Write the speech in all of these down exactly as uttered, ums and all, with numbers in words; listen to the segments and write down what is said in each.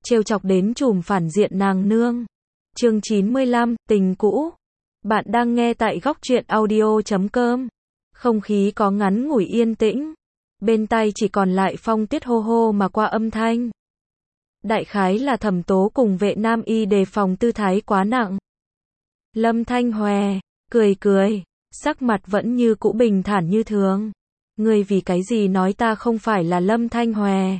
trêu chọc đến trùm phản diện nàng nương. Chương chín mươi lăm, tình cũ. Bạn đang nghe tại góc truyện audio chấm com. Không khí có ngắn ngủi yên tĩnh. Bên tai chỉ còn lại phong tuyết hô hô mà qua âm thanh. Đại khái là Thẩm Tố cùng Vệ Nam Y đề phòng tư thái quá nặng. Lâm Thanh Hòe, cười cười, sắc mặt vẫn như cũ bình thản như thường. Ngươi vì cái gì nói ta không phải là Lâm Thanh Hòe?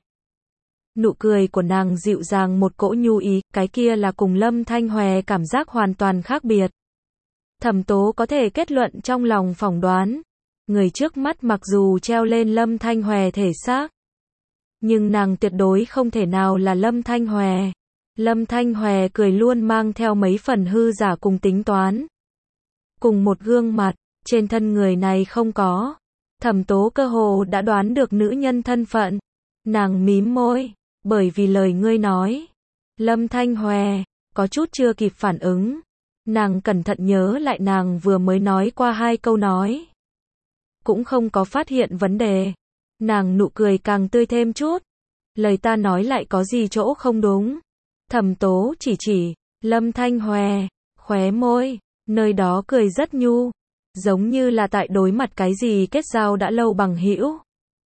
Nụ cười của nàng dịu dàng một cỗ nhu ý, cái kia là cùng Lâm Thanh Hòe cảm giác hoàn toàn khác biệt. Thẩm Tố có thể kết luận trong lòng phỏng đoán. Người trước mắt mặc dù treo lên Lâm Thanh Hòe thể xác, nhưng nàng tuyệt đối không thể nào là Lâm Thanh Hòe. Lâm Thanh Hòe cười luôn mang theo mấy phần hư giả cùng tính toán. Cùng một gương mặt, trên thân người này không có. Thẩm Tố cơ hồ đã đoán được nữ nhân thân phận. Nàng mím môi, bởi vì lời ngươi nói. Lâm Thanh Hòe, có chút chưa kịp phản ứng. Nàng cẩn thận nhớ lại nàng vừa mới nói qua hai câu nói. Cũng không có phát hiện vấn đề. Nàng nụ cười càng tươi thêm chút. Lời ta nói lại có gì chỗ không đúng. Thẩm Tố chỉ chỉ, Lâm Thanh Hòe, khóe môi, nơi đó cười rất nhu. Giống như là tại đối mặt cái gì kết giao đã lâu bằng hữu.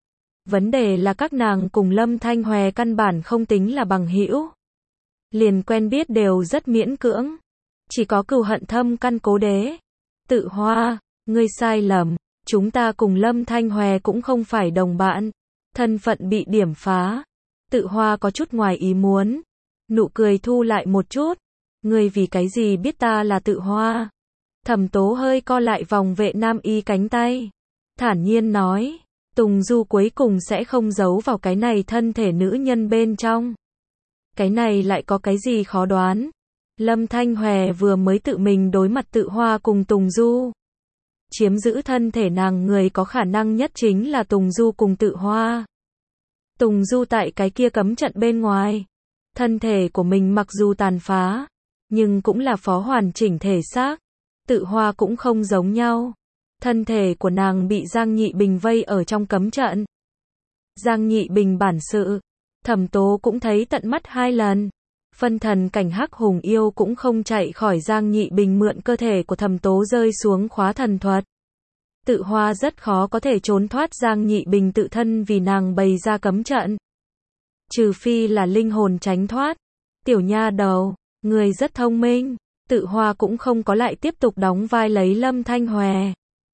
Vấn đề là các nàng cùng Lâm Thanh Hòe căn bản không tính là bằng hữu. Liền quen biết đều rất miễn cưỡng. Chỉ có cừu hận thâm căn cố đế. Tự Hoa, ngươi sai lầm. Chúng ta cùng Lâm Thanh Hòe cũng không phải đồng bạn. Thân phận bị điểm phá. Tự Hoa có chút ngoài ý muốn. Nụ cười thu lại một chút. Ngươi vì cái gì biết ta là Tự Hoa? Thẩm Tố hơi co lại vòng Vệ Nam Y cánh tay. Thản nhiên nói. Tùng Du cuối cùng sẽ không giấu vào cái này thân thể nữ nhân bên trong. Cái này lại có cái gì khó đoán. Lâm Thanh Hòe vừa mới tự mình đối mặt Tự Hoa cùng Tùng Du. Chiếm giữ thân thể nàng người có khả năng nhất chính là Tùng Du cùng Tự Hoa. Tùng Du tại cái kia cấm trận bên ngoài. Thân thể của mình mặc dù tàn phá, nhưng cũng là phó hoàn chỉnh thể xác. Tự Hoa cũng không giống nhau. Thân thể của nàng bị Giang Nhị Bình vây ở trong cấm trận. Giang Nhị Bình bản sự, Thẩm Tố cũng thấy tận mắt hai lần. Phân thần cảnh Hắc Hùng Yêu cũng không chạy khỏi Giang Nhị Bình mượn cơ thể của Thẩm Tố rơi xuống khóa thần thuật. Tự Hoa rất khó có thể trốn thoát Giang Nhị Bình tự thân vì nàng bày ra cấm trận. Trừ phi là linh hồn tránh thoát. Tiểu nha đầu, người rất thông minh. Tự Hoa cũng không có lại tiếp tục đóng vai lấy Lâm Thanh Hòe.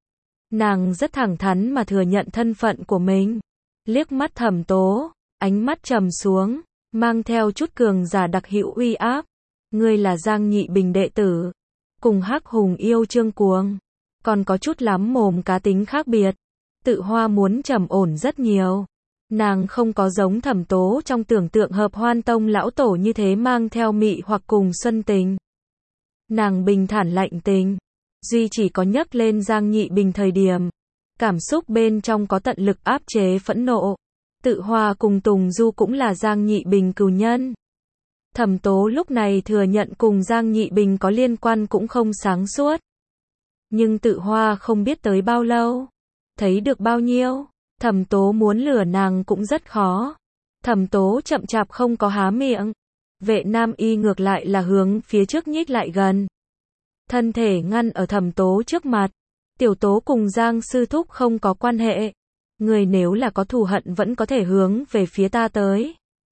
Nàng rất thẳng thắn mà thừa nhận thân phận của mình. Liếc mắt Thẩm Tố, ánh mắt trầm xuống, mang theo chút cường giả đặc hữu uy áp. Ngươi là Giang Nhị Bình đệ tử, cùng Hắc Hùng Yêu Trương Cuồng, còn có chút lắm mồm cá tính khác biệt. Tự Hoa muốn trầm ổn rất nhiều. Nàng không có giống Thẩm Tố trong tưởng tượng Hợp Hoan Tông lão tổ như thế mang theo mị hoặc cùng xuân tình. Nàng bình thản lạnh tình. Duy chỉ có nhấc lên Giang Nhị Bình thời điểm. Cảm xúc bên trong có tận lực áp chế phẫn nộ. Tự Hoa cùng Tùng Du cũng là Giang Nhị Bình cừu nhân. Thẩm Tố lúc này thừa nhận cùng Giang Nhị Bình có liên quan cũng không sáng suốt. Nhưng Tự Hoa không biết tới bao lâu. Thấy được bao nhiêu. Thẩm Tố muốn lừa nàng cũng rất khó. Thẩm Tố chậm chạp không có há miệng. Vệ Nam Y ngược lại là hướng phía trước nhích lại gần. Thân thể ngăn ở Thẩm Tố trước mặt. Tiểu Tố cùng Giang sư thúc không có quan hệ. Người nếu là có thù hận vẫn có thể hướng về phía ta tới.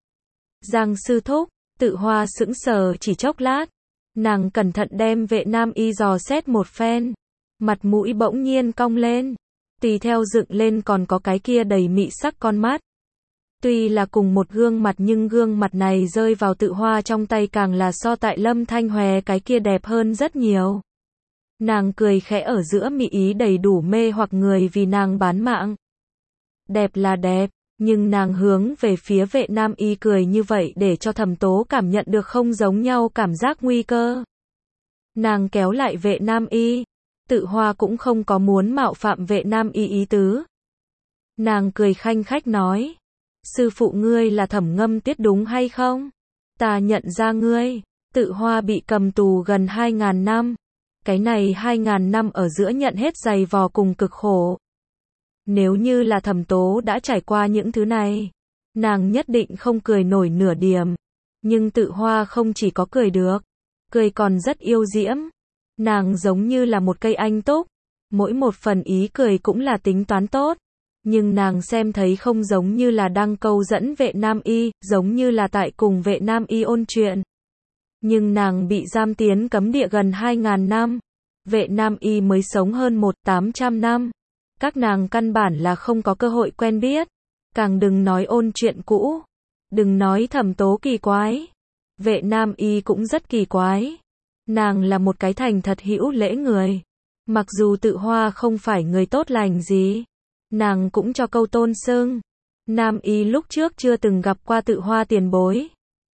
Giang sư thúc, Tự Hoa sững sờ chỉ chốc lát. Nàng cẩn thận đem Vệ Nam Y dò xét một phen. Mặt mũi bỗng nhiên cong lên. Tùy theo dựng lên còn có cái kia đầy mị sắc con mắt. Tuy là cùng một gương mặt nhưng gương mặt này rơi vào Tự Hoa trong tay càng là so tại Lâm Thanh Hòe cái kia đẹp hơn rất nhiều. Nàng cười khẽ ở giữa mị ý đầy đủ mê hoặc người vì nàng bán mạng. Đẹp là đẹp, nhưng nàng hướng về phía Vệ Nam Y cười như vậy để cho Thẩm Tố cảm nhận được không giống nhau cảm giác nguy cơ. Nàng kéo lại Vệ Nam Y. Tự Hoa cũng không có muốn mạo phạm Vệ Nam Y ý tứ. Nàng cười khanh khách nói. Sư phụ ngươi là Thẩm Ngâm Tuyết đúng hay không? Ta nhận ra ngươi. Tự Hoa bị cầm tù gần hai ngàn năm. Cái này hai ngàn năm ở giữa nhận hết dày vò cùng cực khổ. Nếu như là Thẩm Tố đã trải qua những thứ này, nàng nhất định không cười nổi nửa điểm. Nhưng Tự Hoa không chỉ có cười được, cười còn rất yêu diễm. Nàng giống như là một cây anh túc, mỗi một phần ý cười cũng là tính toán tốt. Nhưng nàng xem thấy không giống như là đang câu dẫn Vệ Nam Y, giống như là tại cùng Vệ Nam Y ôn chuyện. Nhưng nàng bị giam tiến cấm địa gần hai ngàn năm. Vệ Nam Y mới sống hơn một tám trăm năm. Các nàng căn bản là không có cơ hội quen biết. Càng đừng nói ôn chuyện cũ. Đừng nói Thẩm Tố kỳ quái. Vệ Nam Y cũng rất kỳ quái. Nàng là một cái thành thật hữu lễ người. Mặc dù Tự Hoa không phải người tốt lành gì, nàng cũng cho câu tôn xưng. Nam Y lúc trước chưa từng gặp qua Tự Hoa tiền bối.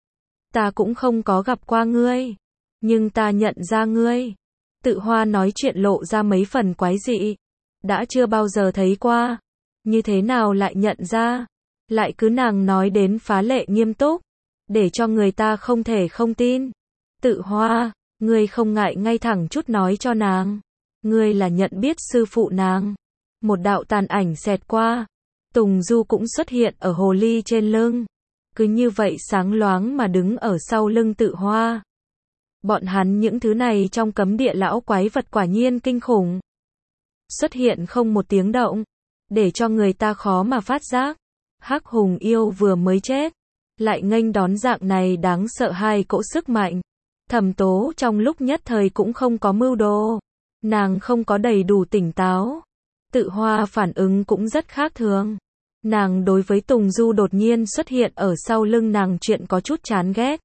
Ta cũng không có gặp qua ngươi, nhưng ta nhận ra ngươi. Tự Hoa nói chuyện lộ ra mấy phần quái dị. Đã chưa bao giờ thấy qua. Như thế nào lại nhận ra? Lại cứ nàng nói đến phá lệ nghiêm túc, để cho người ta không thể không tin. Tự Hoa, ngươi không ngại ngay thẳng chút nói cho nàng. Ngươi là nhận biết sư phụ nàng. Một đạo tàn ảnh xẹt qua. Tùng Du cũng xuất hiện ở hồ ly trên lưng. Cứ như vậy sáng loáng mà đứng ở sau lưng Tự Hoa. Bọn hắn những thứ này trong cấm địa lão quái vật quả nhiên kinh khủng. Xuất hiện không một tiếng động, để cho người ta khó mà phát giác. Hắc Hùng yêu vừa mới chết, lại nghênh đón dạng này đáng sợ hai cỗ sức mạnh. Thẩm Tố trong lúc nhất thời cũng không có mưu đồ. Nàng không có đầy đủ tỉnh táo. Tự Hoa phản ứng cũng rất khác thường. Nàng đối với Tùng Du đột nhiên xuất hiện ở sau lưng nàng chuyện có chút chán ghét.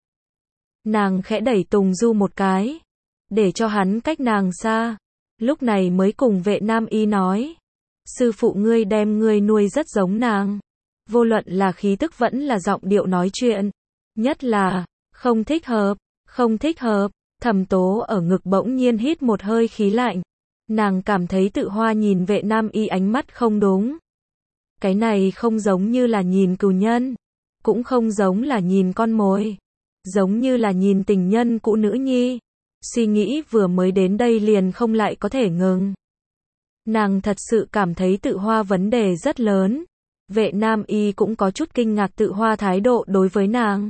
Nàng khẽ đẩy Tùng Du một cái, để cho hắn cách nàng xa. Lúc này mới cùng Vệ Nam Y nói. Sư phụ ngươi đem ngươi nuôi rất giống nàng. Vô luận là khí tức vẫn là giọng điệu nói chuyện. Nhất là, không thích hợp, không thích hợp. Thẩm Tố ở ngực bỗng nhiên hít một hơi khí lạnh. Nàng cảm thấy Tự Hoa nhìn Vệ Nam Y ánh mắt không đúng. Cái này không giống như là nhìn cừu nhân, cũng không giống là nhìn con mồi, giống như là nhìn tình nhân cũ nữ nhi. Suy nghĩ vừa mới đến đây liền không lại có thể ngừng. Nàng thật sự cảm thấy Tự Hoa vấn đề rất lớn. Vệ Nam Y cũng có chút kinh ngạc Tự Hoa thái độ đối với nàng.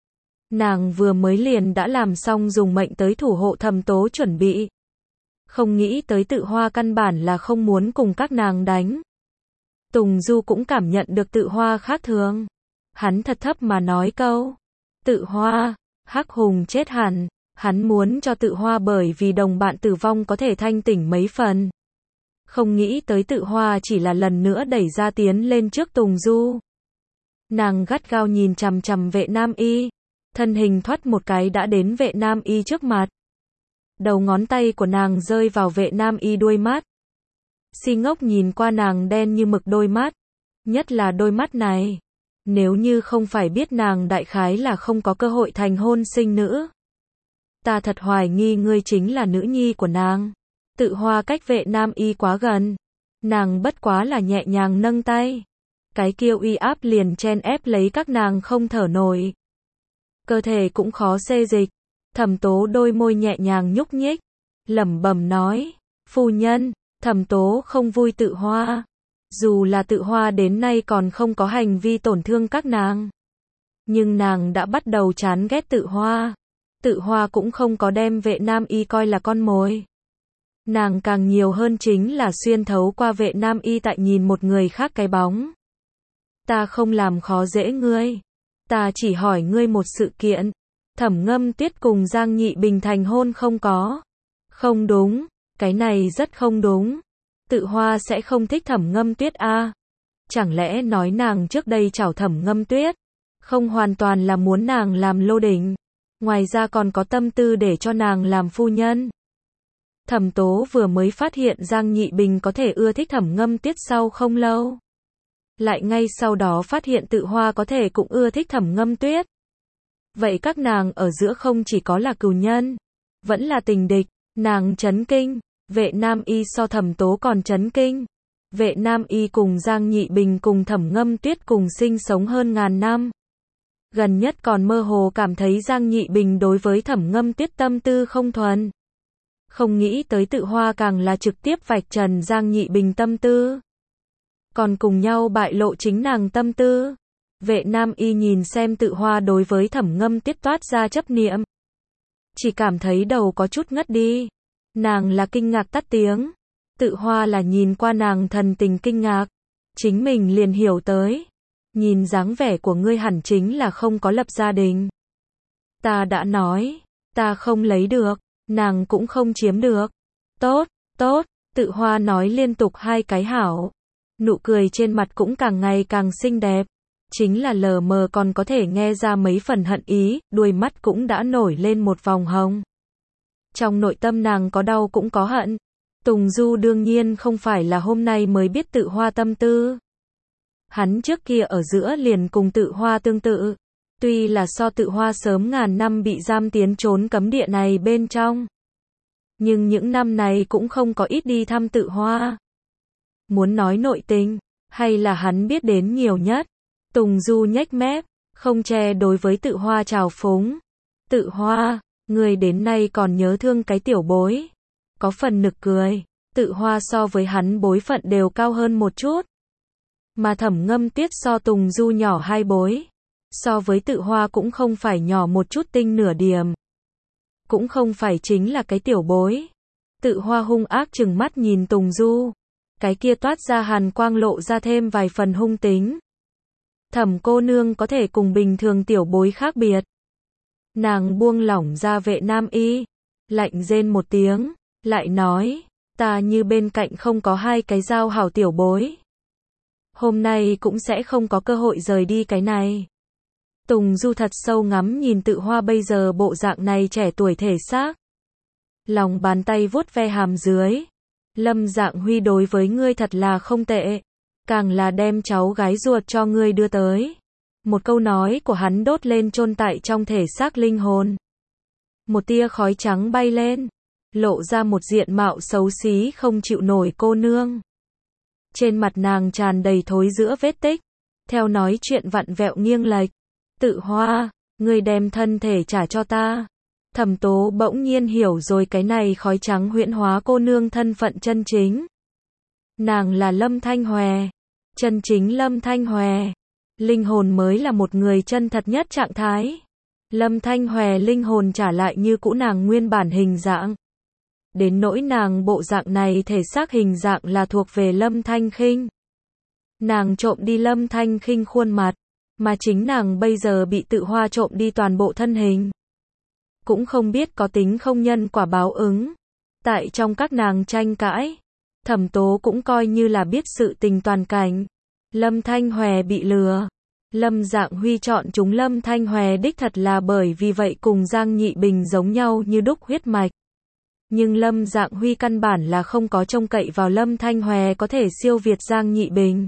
Nàng vừa mới liền đã làm xong dùng mệnh tới thủ hộ Thẩm Tố chuẩn bị. Không nghĩ tới Tự Hoa căn bản là không muốn cùng các nàng đánh. Tùng Du cũng cảm nhận được Tự Hoa khác thường. Hắn thật thấp mà nói câu. Tự Hoa, Hắc Hùng chết hẳn. Hắn muốn cho Tự Hoa bởi vì đồng bạn tử vong có thể thanh tỉnh mấy phần. Không nghĩ tới Tự Hoa chỉ là lần nữa đẩy ra tiến lên trước Tùng Du. Nàng gắt gao nhìn chằm chằm Vệ Nam Y. Thân hình thoát một cái đã đến Vệ Nam Y trước mặt. Đầu ngón tay của nàng rơi vào Vệ Nam Y đuôi mắt. Si ngốc nhìn qua nàng đen như mực đôi mắt. Nhất là đôi mắt này. Nếu như không phải biết nàng đại khái là không có cơ hội thành hôn sinh nữ. Ta thật hoài nghi ngươi chính là nữ nhi của nàng. Tự Hoa cách Vệ Nam Y quá gần. Nàng bất quá là nhẹ nhàng nâng tay. Cái kia uy áp liền chen ép lấy các nàng không thở nổi. Cơ thể cũng khó xê dịch. Thẩm Tố đôi môi nhẹ nhàng nhúc nhích. Lẩm bẩm nói. Phu nhân. Thẩm Tố không vui Tự Hoa. Dù là Tự Hoa đến nay còn không có hành vi tổn thương các nàng. Nhưng nàng đã bắt đầu chán ghét Tự Hoa. Tự Hoa cũng không có đem Vệ Nam Y coi là con mồi. Nàng càng nhiều hơn chính là xuyên thấu qua Vệ Nam Y tại nhìn một người khác cái bóng. Ta không làm khó dễ ngươi. Ta chỉ hỏi ngươi một sự kiện. Thẩm Ngâm Tuyết cùng Giang Nhị Bình thành hôn không có? Không đúng. Cái này rất không đúng. Tự Hoa sẽ không thích Thẩm Ngâm Tuyết a? À? Chẳng lẽ nói nàng trước đây chảo Thẩm Ngâm Tuyết, không hoàn toàn là muốn nàng làm lô đỉnh, ngoài ra còn có tâm tư để cho nàng làm phu nhân. Thẩm Tố vừa mới phát hiện Giang Nhị Bình có thể ưa thích Thẩm Ngâm Tuyết sau không lâu. Lại ngay sau đó phát hiện Tự Hoa có thể cũng ưa thích Thẩm Ngâm Tuyết. Vậy các nàng ở giữa không chỉ có là cừu nhân, vẫn là tình địch. Nàng chấn kinh. Vệ Nam Y so Thẩm Tố còn chấn kinh. Vệ Nam Y cùng Giang Nhị Bình cùng Thẩm Ngâm Tuyết cùng sinh sống hơn ngàn năm. Gần nhất còn mơ hồ cảm thấy Giang Nhị Bình đối với Thẩm Ngâm Tuyết tâm tư không thuần. Không nghĩ tới Tự Hoa càng là trực tiếp vạch trần Giang Nhị Bình tâm tư. Còn cùng nhau bại lộ chính nàng tâm tư. Vệ Nam Y nhìn xem Tự Hoa đối với Thẩm Ngâm Tuyết toát ra chấp niệm. Chỉ cảm thấy đầu có chút ngất đi. Nàng là kinh ngạc tắt tiếng. Tự Hoa là nhìn qua nàng thần tình kinh ngạc. Chính mình liền hiểu tới. Nhìn dáng vẻ của ngươi hẳn chính là không có lập gia đình. Ta đã nói, ta không lấy được, nàng cũng không chiếm được. Tốt, tốt, Tự Hoa nói liên tục hai cái hảo. Nụ cười trên mặt cũng càng ngày càng xinh đẹp. Chính là lờ mờ còn có thể nghe ra mấy phần hận ý, đuôi mắt cũng đã nổi lên một vòng hồng. Trong nội tâm nàng có đau cũng có hận. Tùng Du đương nhiên không phải là hôm nay mới biết Tự Hoa tâm tư. Hắn trước kia ở giữa liền cùng Tự Hoa tương tự. Tuy là so Tự Hoa sớm ngàn năm bị giam tiến trốn cấm địa này bên trong. Nhưng những năm này cũng không có ít đi thăm Tự Hoa. Muốn nói nội tình, hay là hắn biết đến nhiều nhất. Tùng Du nhếch mép, không che đối với Tự Hoa trào phúng. Tự Hoa, người đến nay còn nhớ thương cái tiểu bối. Có phần nực cười, Tự Hoa so với hắn bối phận đều cao hơn một chút. Mà Thẩm Ngâm Tuyết so Tùng Du nhỏ hai bối. So với Tự Hoa cũng không phải nhỏ một chút tinh nửa điểm. Cũng không phải chính là cái tiểu bối. Tự Hoa hung ác trừng mắt nhìn Tùng Du. Cái kia toát ra hàn quang lộ ra thêm vài phần hung tính. Thẩm cô nương có thể cùng bình thường tiểu bối khác biệt. Nàng buông lỏng ra Vệ Nam Y. Lạnh rên một tiếng. Lại nói. Ta như bên cạnh không có hai cái giao hảo tiểu bối. Hôm nay cũng sẽ không có cơ hội rời đi cái này. Tùng Du thật sâu ngắm nhìn Tự Hoa bây giờ bộ dạng này trẻ tuổi thể xác. Lòng bàn tay vuốt ve hàm dưới. Lâm Dạng Huy đối với ngươi thật là không tệ. Càng là đem cháu gái ruột cho ngươi đưa tới. Một câu nói của hắn đốt lên chôn tại trong thể xác linh hồn. Một tia khói trắng bay lên. Lộ ra một diện mạo xấu xí không chịu nổi cô nương. Trên mặt nàng tràn đầy thối rữa vết tích. Theo nói chuyện vặn vẹo nghiêng lệch. Tự Hoa, ngươi đem thân thể trả cho ta. Thẩm Tố bỗng nhiên hiểu rồi cái này khói trắng huyễn hóa cô nương thân phận chân chính. Nàng là Lâm Thanh Hòe. Chân chính Lâm Thanh Hòe. Linh hồn mới là một người chân thật nhất trạng thái. Lâm Thanh Hòe linh hồn trả lại như cũ nàng nguyên bản hình dạng. Đến nỗi nàng bộ dạng này thể xác hình dạng là thuộc về Lâm Thanh Khinh. Nàng trộm đi Lâm Thanh Khinh khuôn mặt. Mà chính nàng bây giờ bị Tự Hoa trộm đi toàn bộ thân hình. Cũng không biết có tính không nhân quả báo ứng. Tại trong các nàng tranh cãi, Thẩm Tố cũng coi như là biết sự tình toàn cảnh. Lâm Thanh Hòe bị lừa. Lâm Dạng Huy chọn chúng Lâm Thanh Hòe đích thật là bởi vì vậy cùng Giang Nhị Bình giống nhau như đúc huyết mạch. Nhưng Lâm Dạng Huy căn bản là không có trông cậy vào Lâm Thanh Hòe có thể siêu việt Giang Nhị Bình.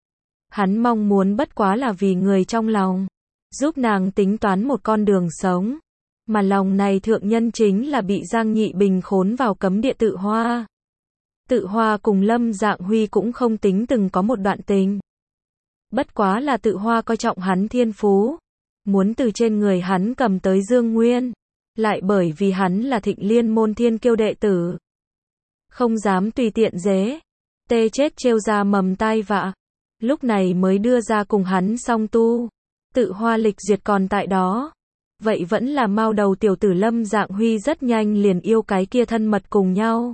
Hắn mong muốn bất quá là vì người trong lòng. Giúp nàng tính toán một con đường sống. Mà lòng này thượng nhân chính là bị Giang Nhị Bình khốn vào cấm địa Tự Hoa. Tự Hoa cùng Lâm Dạng Huy cũng không tính từng có một đoạn tình. Bất quá là Tự Hoa coi trọng hắn thiên phú. Muốn từ trên người hắn cầm tới Dương Nguyên. Lại bởi vì hắn là Thịnh Liên môn thiên kiêu đệ tử. Không dám tùy tiện dế. Tê chết trêu ra mầm tai vạ. Lúc này mới đưa ra cùng hắn song tu. Tự Hoa lịch duyệt còn tại đó. Vậy vẫn là mao đầu tiểu tử Lâm Dạng Huy rất nhanh liền yêu cái kia thân mật cùng nhau.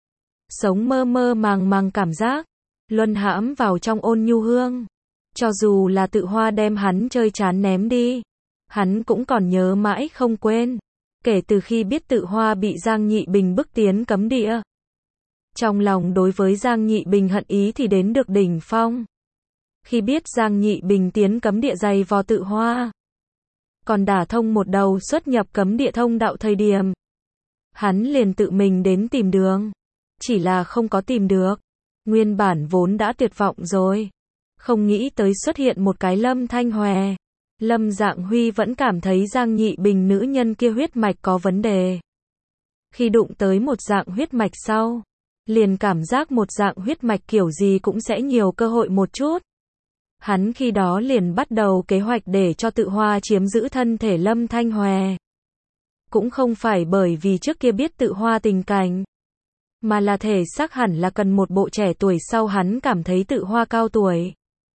Sống mơ mơ màng màng cảm giác. Luân hãm vào trong ôn nhu hương. Cho dù là Tự Hoa đem hắn chơi chán ném đi. Hắn cũng còn nhớ mãi không quên. Kể từ khi biết Tự Hoa bị Giang Nhị Bình bức tiến cấm địa. Trong lòng đối với Giang Nhị Bình hận ý thì đến được đỉnh phong. Khi biết Giang Nhị Bình tiến cấm địa dày vò Tự Hoa. Còn đả thông một đầu xuất nhập cấm địa thông đạo thời điểm. Hắn liền tự mình đến tìm đường. Chỉ là không có tìm được. Nguyên bản vốn đã tuyệt vọng rồi. Không nghĩ tới xuất hiện một cái Lâm Thanh Hòe. Lâm Dạng Huy vẫn cảm thấy Giang Nhị Bình nữ nhân kia huyết mạch có vấn đề. Khi đụng tới một dạng huyết mạch sau. Liền cảm giác một dạng huyết mạch kiểu gì cũng sẽ nhiều cơ hội một chút. Hắn khi đó liền bắt đầu kế hoạch để cho Tự Hoa chiếm giữ thân thể Lâm Thanh Hòe. Cũng không phải bởi vì trước kia biết Tự Hoa tình cảnh. Mà là thể xác hẳn là cần một bộ trẻ tuổi sau hắn cảm thấy Tự Hoa cao tuổi.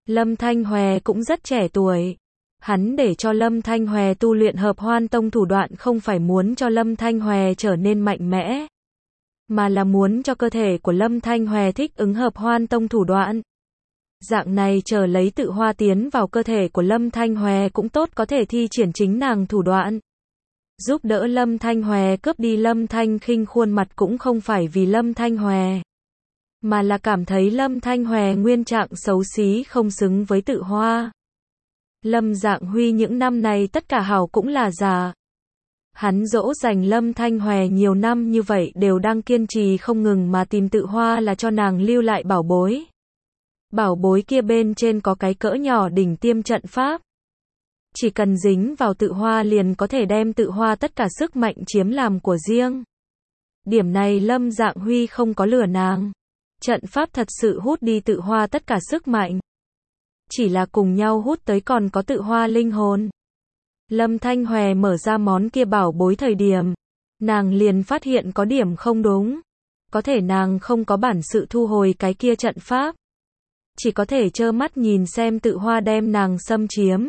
Lâm Thanh Hòe cũng rất trẻ tuổi. Hắn để cho Lâm Thanh Hòe tu luyện Hợp Hoan Tông thủ đoạn không phải muốn cho Lâm Thanh Hòe trở nên mạnh mẽ, mà là muốn cho cơ thể của Lâm Thanh Hòe thích ứng Hợp Hoan Tông thủ đoạn. Dạng này chờ lấy tự hoa tiến vào cơ thể của Lâm Thanh Hòe cũng tốt có thể thi triển chính nàng thủ đoạn. Giúp đỡ Lâm Thanh Hòe cướp đi Lâm Thanh Khinh khuôn mặt cũng không phải vì Lâm Thanh Hòe, mà là cảm thấy Lâm Thanh Hòe nguyên trạng xấu xí không xứng với tự hoa. Lâm Dạng Huy những năm này tất cả hảo cũng là giả. Hắn dỗ dành Lâm Thanh Hòe nhiều năm như vậy đều đang kiên trì không ngừng mà tìm tự hoa là cho nàng lưu lại bảo bối. Bảo bối kia bên trên có cái cỡ nhỏ đỉnh tiêm trận pháp. Chỉ cần dính vào tự hoa liền có thể đem tự hoa tất cả sức mạnh chiếm làm của riêng. Điểm này Lâm Dạng Huy không có lừa nàng. Trận pháp thật sự hút đi tự hoa tất cả sức mạnh. Chỉ là cùng nhau hút tới còn có tự hoa linh hồn. Lâm Thanh Hòe mở ra món kia bảo bối thời điểm, nàng liền phát hiện có điểm không đúng. Có thể nàng không có bản sự thu hồi cái kia trận pháp. Chỉ có thể trơ mắt nhìn xem tự hoa đem nàng xâm chiếm.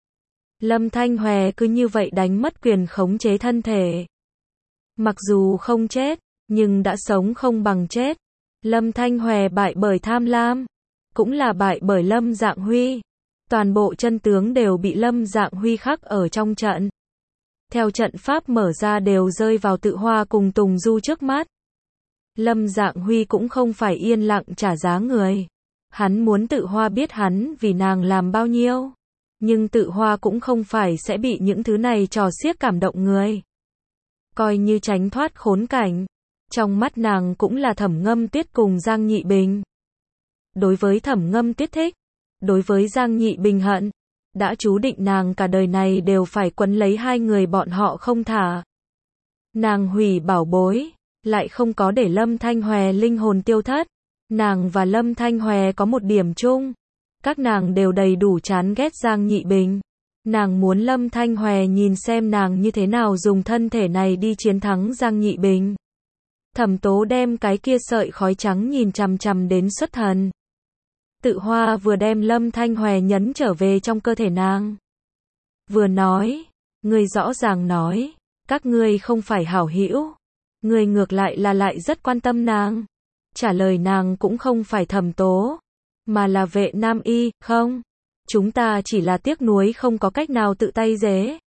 Lâm Thanh Hòe cứ như vậy đánh mất quyền khống chế thân thể. Mặc dù không chết, nhưng đã sống không bằng chết. Lâm Thanh Hòe bại bởi tham lam, cũng là bại bởi Lâm Dạng Huy. Toàn bộ chân tướng đều bị Lâm Dạng Huy khắc ở trong trận. Theo trận pháp mở ra đều rơi vào tự hoa cùng Tùng Du trước mắt. Lâm Dạng Huy cũng không phải yên lặng trả giá người. Hắn muốn tự hoa biết hắn vì nàng làm bao nhiêu. Nhưng tự hoa cũng không phải sẽ bị những thứ này trò xiếc cảm động người. Coi như tránh thoát khốn cảnh. Trong mắt nàng cũng là Thẩm Ngâm Tuyết cùng Giang Nhị Bình. Đối với Thẩm Ngâm Tuyết thích, đối với Giang Nhị Bình hận, đã chú định nàng cả đời này đều phải quấn lấy hai người bọn họ không thả. Nàng hủy bảo bối, lại không có để Lâm Thanh Hòe linh hồn tiêu thất. Nàng và Lâm Thanh Hòe có một điểm chung. Các nàng đều đầy đủ chán ghét Giang Nhị Bình. Nàng muốn Lâm Thanh Hòe nhìn xem nàng như thế nào dùng thân thể này đi chiến thắng Giang Nhị Bình. Thẩm Tố đem cái kia sợi khói trắng nhìn chằm chằm đến xuất thần. Tự hoa vừa đem Lâm Thanh Hòe nhấn trở về trong cơ thể nàng. Vừa nói, ngươi rõ ràng nói, các ngươi không phải hảo hữu. Ngươi ngược lại là lại rất quan tâm nàng. Trả lời nàng cũng không phải Thẩm Tố, mà là Vệ Nam Y, không. Chúng ta chỉ là tiếc nuối không có cách nào tự tay dế.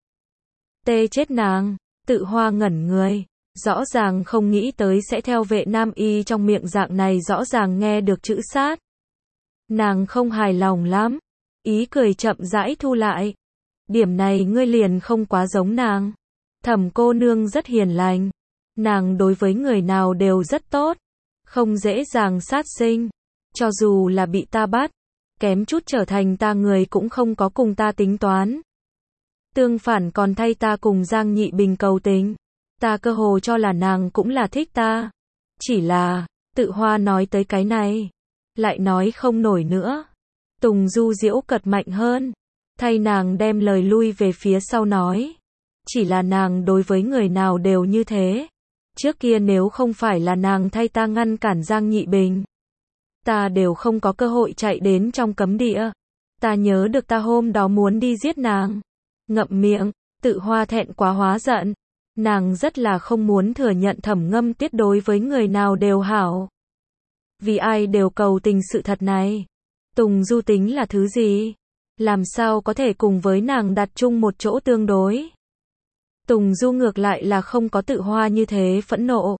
Tê chết nàng, tự hoa ngẩn người. Rõ ràng không nghĩ tới sẽ theo Vệ Nam Y trong miệng dạng này rõ ràng nghe được chữ sát. Nàng không hài lòng lắm. Ý cười chậm rãi thu lại. Điểm này ngươi liền không quá giống nàng. Thẩm cô nương rất hiền lành. Nàng đối với người nào đều rất tốt. Không dễ dàng sát sinh. Cho dù là bị ta bắt, kém chút trở thành ta người cũng không có cùng ta tính toán. Tương phản còn thay ta cùng Giang Nhị Bình cầu tình. Ta cơ hồ cho là nàng cũng là thích ta. Chỉ là, tự hoa nói tới cái này, lại nói không nổi nữa. Tùng Du giễu cợt mạnh hơn, thay nàng đem lời lui về phía sau nói. Chỉ là nàng đối với người nào đều như thế. Trước kia nếu không phải là nàng thay ta ngăn cản Giang Nhị Bình, ta đều không có cơ hội chạy đến trong cấm địa. Ta nhớ được ta hôm đó muốn đi giết nàng. Ngậm miệng, tự hoa thẹn quá hóa giận. Nàng rất là không muốn thừa nhận Thẩm Ngâm Tuyết đối với người nào đều hảo. Vì ai đều cầu tình sự thật này. Tùng Du tính là thứ gì? Làm sao có thể cùng với nàng đặt chung một chỗ tương đối? Tùng Du ngược lại là không có tự hoa như thế phẫn nộ.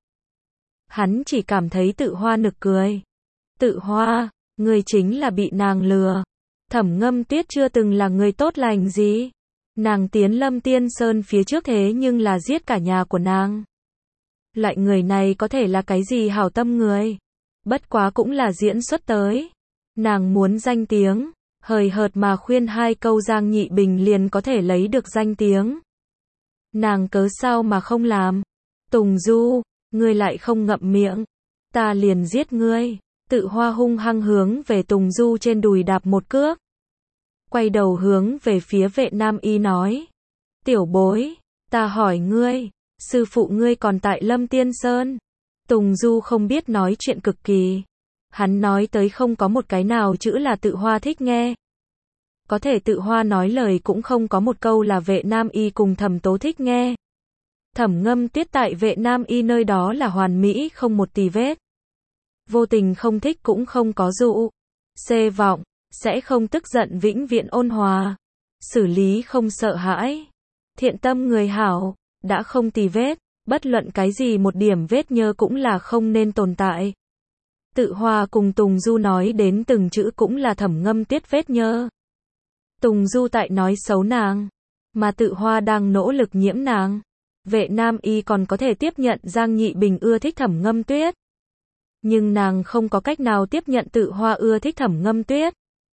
Hắn chỉ cảm thấy tự hoa nực cười. Tự hoa, người chính là bị nàng lừa. Thẩm Ngâm Tuyết chưa từng là người tốt lành gì. Nàng tiến Lâm Tiên Sơn phía trước thế nhưng là giết cả nhà của nàng. Loại người này có thể là cái gì hảo tâm người. Bất quá cũng là diễn xuất tới. Nàng muốn danh tiếng, hời hợt mà khuyên hai câu Giang Nhị Bình liền có thể lấy được danh tiếng. Nàng cớ sao mà không làm. Tùng Du, ngươi lại không ngậm miệng. Ta liền giết ngươi. Tự hoa hung hăng hướng về Tùng Du trên đùi đạp một cước. Quay đầu hướng về phía Vệ Nam Y nói. Tiểu bối, ta hỏi ngươi, sư phụ ngươi còn tại Lâm Tiên Sơn. Tùng Du không biết nói chuyện cực kỳ. Hắn nói tới không có một cái nào chữ là tự hoa thích nghe. Có thể Tự Hoa nói lời cũng không có một câu là Vệ Nam Y cùng Thẩm Tố thích nghe. Thẩm Ngâm Tuyết tại Vệ Nam Y nơi đó là hoàn mỹ không một tì vết. Vô tình không thích cũng không có dụ, xê vọng, sẽ không tức giận vĩnh viễn ôn hòa. Xử lý không sợ hãi. Thiện tâm người hảo, đã không tì vết, bất luận cái gì một điểm vết nhơ cũng là không nên tồn tại. Tự Hoa cùng Tùng Du nói đến từng chữ cũng là Thẩm Ngâm Tuyết vết nhơ. Tùng Du tại nói xấu nàng, mà Tự Hoa đang nỗ lực nhiễm nàng. Vệ Nam Y còn có thể tiếp nhận Giang Nhị Bình ưa thích Thẩm Ngâm Tuyết. Nhưng nàng không có cách nào tiếp nhận Tự Hoa ưa thích Thẩm Ngâm Tuyết.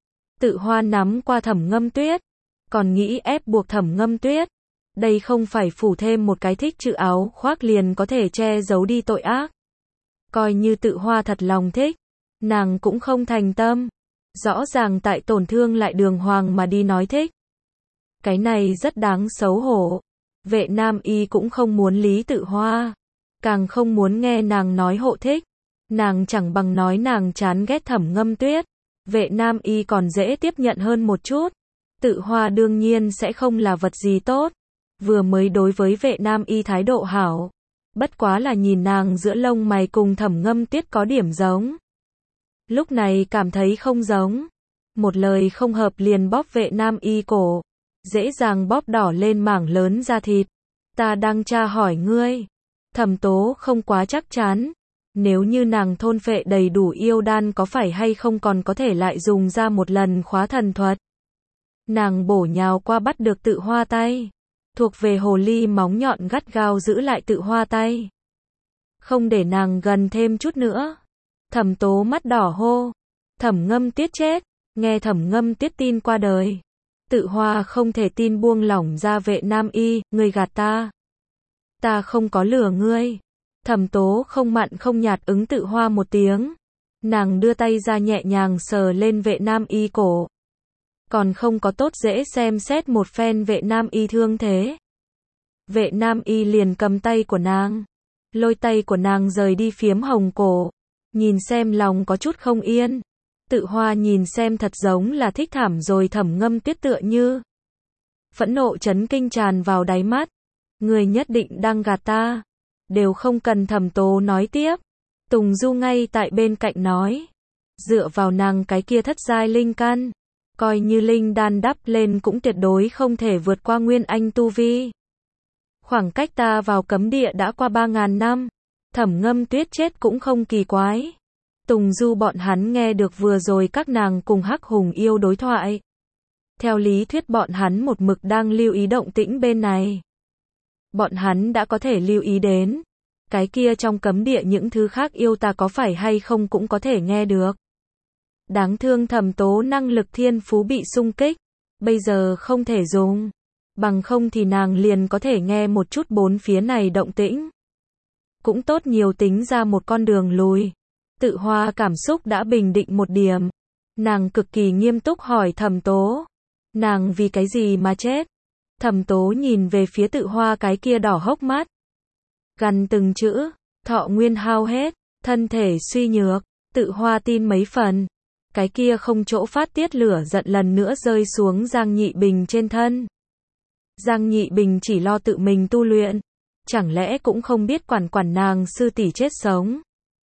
Tự Hoa nắm qua Thẩm Ngâm Tuyết, còn nghĩ ép buộc Thẩm Ngâm Tuyết. Đây không phải phủ thêm một cái thích chữ áo khoác liền có thể che giấu đi tội ác. Coi như Tự Hoa thật lòng thích, nàng cũng không thành tâm. Rõ ràng tại tổn thương lại đường hoàng mà đi nói thích. Cái này rất đáng xấu hổ. Vệ Nam Y cũng không muốn Lý Tự Hoa, càng không muốn nghe nàng nói hộ thích. Nàng chẳng bằng nói nàng chán ghét Thẩm Ngâm Tuyết. Vệ Nam Y còn dễ tiếp nhận hơn một chút. Tự Hoa đương nhiên sẽ không là vật gì tốt. Vừa mới đối với Vệ Nam Y thái độ hảo. Bất quá là nhìn nàng giữa lông mày cùng Thẩm Ngâm Tuyết có điểm giống. Lúc này cảm thấy không giống. Một lời không hợp liền bóp Vệ Nam Y cổ. Dễ dàng bóp đỏ lên mảng lớn da thịt. Ta đang tra hỏi ngươi. Thẩm Tố không quá chắc chắn. Nếu như nàng thôn phệ đầy đủ yêu đan có phải hay không còn có thể lại dùng ra một lần khóa thần thuật. Nàng bổ nhào qua bắt được Tự Hoa tay. Thuộc về hồ ly móng nhọn gắt gao giữ lại Tự Hoa tay. Không để nàng gần thêm chút nữa. Thẩm Tố mắt đỏ hô. Thẩm Ngâm Tuyết chết. Nghe Thẩm Ngâm Tuyết tin qua đời. Tự Hoa không thể tin buông lỏng ra Vệ Nam Y, ngươi gạt ta. Ta không có lừa ngươi. Thẩm Tố không mặn không nhạt ứng Tự Hoa một tiếng. Nàng đưa tay ra nhẹ nhàng sờ lên Vệ Nam Y cổ. Còn không có tốt dễ xem xét một phen Vệ Nam Y thương thế. Vệ Nam Y liền cầm tay của nàng. Lôi tay của nàng rời đi phiếm hồng cổ. Nhìn xem lòng có chút không yên. Tự Hoa nhìn xem thật giống là thích thảm rồi Thẩm Ngâm Tuyết tựa như. Phẫn nộ chấn kinh tràn vào đáy mắt. Người nhất định đang gạt ta. Đều không cần Thẩm Tố nói tiếp. Tùng Du ngay tại bên cạnh nói. Dựa vào nàng cái kia thất giai linh căn. Coi như linh đan đắp lên cũng tuyệt đối không thể vượt qua Nguyên Anh tu vi. Khoảng cách ta vào cấm địa đã qua ba ngàn năm. Thẩm Ngâm Tuyết chết cũng không kỳ quái. Tùng Du bọn hắn nghe được vừa rồi các nàng cùng Hắc Hùng yêu đối thoại. Theo lý thuyết bọn hắn một mực đang lưu ý động tĩnh bên này. Bọn hắn đã có thể lưu ý đến. Cái kia trong cấm địa những thứ khác yêu ta có phải hay không cũng có thể nghe được. Đáng thương Thẩm Tố năng lực thiên phú bị xung kích. Bây giờ không thể dùng. Bằng không thì nàng liền có thể nghe một chút bốn phía này động tĩnh. Cũng tốt nhiều tính ra một con đường lùi. Tự Hoa cảm xúc đã bình định một điểm. Nàng cực kỳ nghiêm túc hỏi Thẩm Tố. Nàng vì cái gì mà chết? Thẩm Tố nhìn về phía Tự Hoa cái kia đỏ hốc mắt. Gằn từng chữ. Thọ nguyên hao hết. Thân thể suy nhược. Tự Hoa tin mấy phần. Cái kia không chỗ phát tiết lửa giận lần nữa rơi xuống Giang Nhị Bình trên thân. Giang Nhị Bình chỉ lo tự mình tu luyện. Chẳng lẽ cũng không biết quản quản nàng sư tỷ chết sống.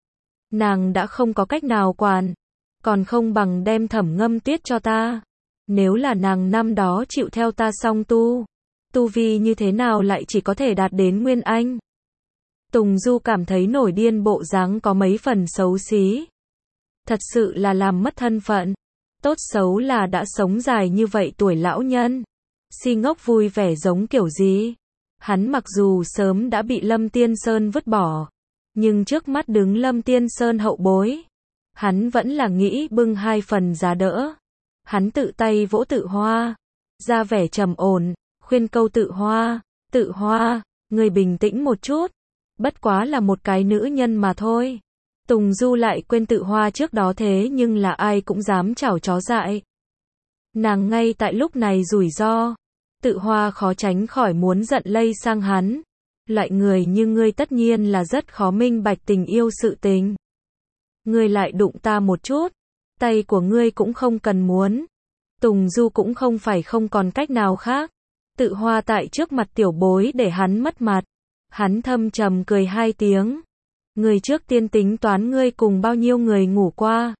Nàng đã không có cách nào quản. Còn không bằng đem Thẩm Ngâm Tuyết cho ta. Nếu là nàng năm đó chịu theo ta song tu. Tu vi như thế nào lại chỉ có thể đạt đến Nguyên Anh. Tùng Du cảm thấy nổi điên bộ dáng có mấy phần xấu xí. Thật sự là làm mất thân phận. Tốt xấu là đã sống dài như vậy tuổi lão nhân. Si ngốc vui vẻ giống kiểu gì. Hắn mặc dù sớm đã bị Lâm Tiên Sơn vứt bỏ. Nhưng trước mắt đứng Lâm Tiên Sơn hậu bối. Hắn vẫn là nghĩ bưng hai phần giá đỡ. Hắn tự tay vỗ Tự Hoa. Ra vẻ trầm ổn. Khuyên câu Tự Hoa. Tự Hoa, người bình tĩnh một chút. Bất quá là một cái nữ nhân mà thôi. Tùng Du lại quên Tự Hoa trước đó thế nhưng là ai cũng dám chảo chó dại. Nàng ngay tại lúc này rủi ro. Tự Hoa khó tránh khỏi muốn giận lây sang hắn. Loại người như ngươi tất nhiên là rất khó minh bạch tình yêu sự tình. Ngươi lại đụng ta một chút. Tay của ngươi cũng không cần muốn. Tùng Du cũng không phải không còn cách nào khác. Tự Hoa tại trước mặt tiểu bối để hắn mất mặt. Hắn thâm trầm cười hai tiếng. Người trước tiên tính toán ngươi cùng bao nhiêu người ngủ qua.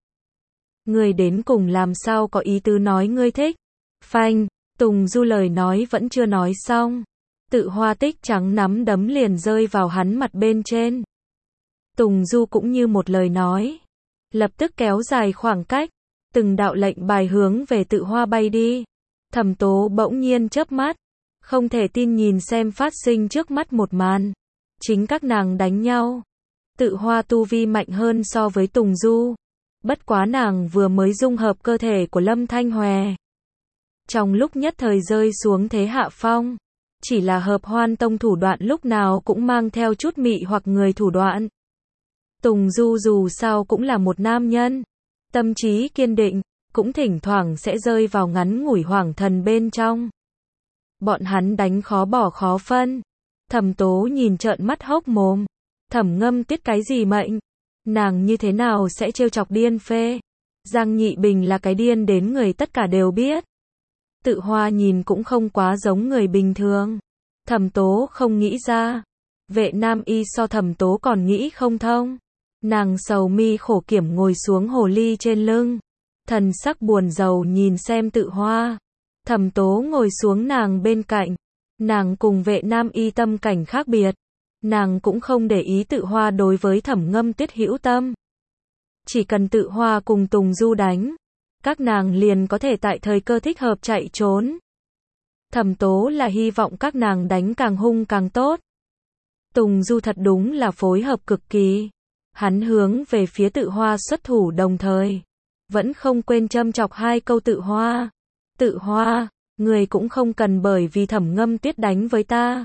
Ngươi đến cùng làm sao có ý tứ nói ngươi thích. Phanh, Tùng Du lời nói vẫn chưa nói xong. Tự Hoa tích trắng nắm đấm liền rơi vào hắn mặt bên trên. Tùng Du cũng như một lời nói. Lập tức kéo dài khoảng cách. Từng đạo lệnh bài hướng về Tự Hoa bay đi. Thẩm Tố bỗng nhiên chớp mắt. Không thể tin nhìn xem phát sinh trước mắt một màn. Chính các nàng đánh nhau. Tự Hoa tu vi mạnh hơn so với Tùng Du. Bất quá nàng vừa mới dung hợp cơ thể của Lâm Thanh Hòe. Trong lúc nhất thời rơi xuống thế hạ phong. Chỉ là Hợp Hoan Tông thủ đoạn lúc nào cũng mang theo chút mị hoặc người thủ đoạn. Tùng Du dù sao cũng là một nam nhân. Tâm trí kiên định, cũng thỉnh thoảng sẽ rơi vào ngắn ngủi hoảng thần bên trong. Bọn hắn đánh khó bỏ khó phân. Thẩm Tố nhìn trợn mắt hốc mồm. Thẩm Ngâm Tuyết cái gì mệnh? Nàng như thế nào sẽ trêu chọc điên phê? Giang Nhị Bình là cái điên đến người tất cả đều biết. Tự Hoa nhìn cũng không quá giống người bình thường. Thẩm Tố không nghĩ ra. Vệ Nam Y so Thẩm Tố còn nghĩ không thông. Nàng sầu mi khổ kiểm ngồi xuống hồ ly trên lưng. Thần sắc buồn rầu nhìn xem Tự Hoa. Thẩm Tố ngồi xuống nàng bên cạnh. Nàng cùng Vệ Nam Y tâm cảnh khác biệt. Nàng cũng không để ý Tự Hoa đối với Thẩm Ngâm Tuyết hữu tâm. Chỉ cần Tự Hoa cùng Tùng Du đánh, các nàng liền có thể tại thời cơ thích hợp chạy trốn. Thẩm Tố là hy vọng các nàng đánh càng hung càng tốt. Tùng Du thật đúng là phối hợp cực kỳ. Hắn hướng về phía Tự Hoa xuất thủ đồng thời. Vẫn không quên châm chọc hai câu Tự Hoa. Tự Hoa, người cũng không cần bởi vì Thẩm Ngâm Tuyết đánh với ta.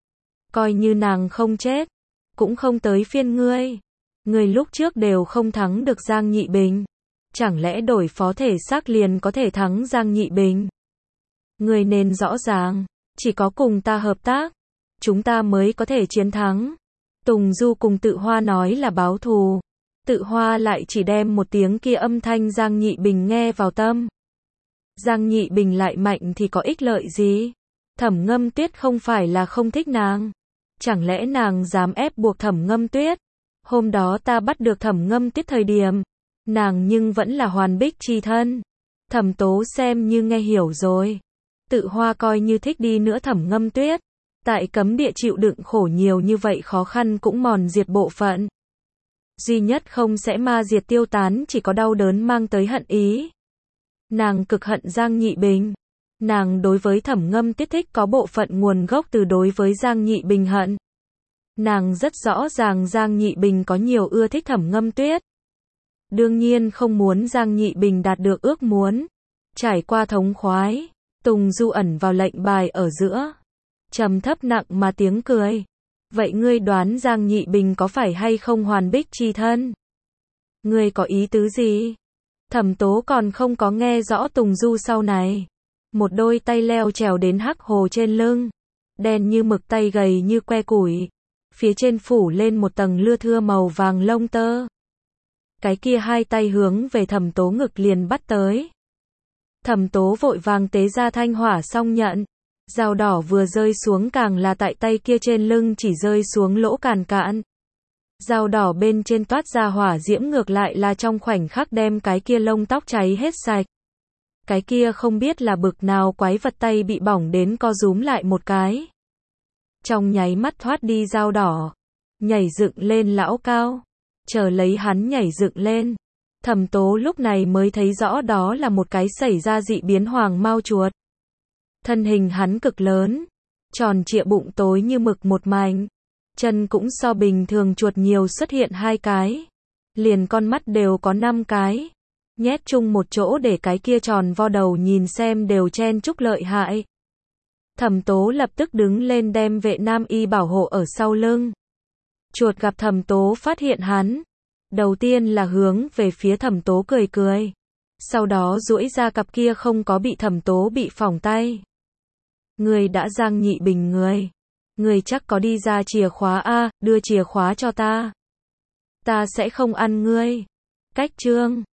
Coi như nàng không chết, cũng không tới phiên ngươi. Ngươi lúc trước đều không thắng được Giang Nhị Bình. Chẳng lẽ đổi phó thể xác liền có thể thắng Giang Nhị Bình? Ngươi nên rõ ràng, chỉ có cùng ta hợp tác, chúng ta mới có thể chiến thắng. Tùng Du cùng Tự Hoa nói là báo thù. Tự Hoa lại chỉ đem một tiếng kia âm thanh Giang Nhị Bình nghe vào tâm. Giang Nhị Bình lại mạnh thì có ích lợi gì? Thẩm Ngâm Tuyết không phải là không thích nàng. Chẳng lẽ nàng dám ép buộc Thẩm Ngâm Tuyết? Hôm đó ta bắt được Thẩm Ngâm Tuyết thời điểm, nàng nhưng vẫn là hoàn bích chi thân. Thẩm Tố xem như nghe hiểu rồi. Tự Hoa coi như thích đi nữa Thẩm Ngâm Tuyết. Tại cấm địa chịu đựng khổ nhiều như vậy khó khăn cũng mòn diệt bộ phận. Duy nhất không sẽ ma diệt tiêu tán chỉ có đau đớn mang tới hận ý. Nàng cực hận Giang Nhị Bình. Nàng đối với Thẩm Ngâm Tuyết thích có bộ phận nguồn gốc từ đối với Giang Nhị Bình hận. Nàng rất rõ ràng Giang Nhị Bình có nhiều ưa thích Thẩm Ngâm Tuyết. Đương nhiên không muốn Giang Nhị Bình đạt được ước muốn. Trải qua thống khoái, Tùng Du ẩn vào lệnh bài ở giữa. Trầm thấp nặng mà tiếng cười. Vậy ngươi đoán Giang Nhị Bình có phải hay không hoàn bích chi thân? Ngươi có ý tứ gì? Thẩm Tố còn không có nghe rõ Tùng Du sau này. Một đôi tay leo trèo đến hắc hồ trên lưng. Đen như mực tay gầy như que củi. Phía trên phủ lên một tầng lưa thưa màu vàng lông tơ. Cái kia hai tay hướng về Thẩm Tố ngực liền bắt tới. Thẩm Tố vội vàng tế ra thanh hỏa song nhận. Dao đỏ vừa rơi xuống càng là tại tay kia trên lưng chỉ rơi xuống lỗ càn cạn. Dao đỏ bên trên toát ra hỏa diễm ngược lại là trong khoảnh khắc đem cái kia lông tóc cháy hết sạch. Cái kia không biết là bực nào quái vật tay bị bỏng đến co rúm lại một cái. Trong nháy mắt thoát đi dao đỏ. Nhảy dựng lên lão cao. Chờ lấy hắn nhảy dựng lên. Thẩm Tố lúc này mới thấy rõ đó là một cái xảy ra dị biến hoàng mao chuột. Thân hình hắn cực lớn. Tròn trịa bụng tối như mực một mảnh. Chân cũng so bình thường chuột nhiều xuất hiện hai cái. Liền con mắt đều có năm cái. Nhét chung một chỗ để cái kia tròn vo đầu nhìn xem đều chen chúc lợi hại. Thẩm Tố lập tức đứng lên đem Vệ Nam Y bảo hộ ở sau lưng. Chuột gặp Thẩm Tố phát hiện hắn. Đầu tiên là hướng về phía Thẩm Tố cười cười. Sau đó duỗi ra cặp kia không có bị Thẩm Tố bị phỏng tay. Người đã Giang Nhị Bình người. Người chắc có đi ra chìa khóa a, đưa chìa khóa cho ta. Ta sẽ không ăn ngươi. Cách chương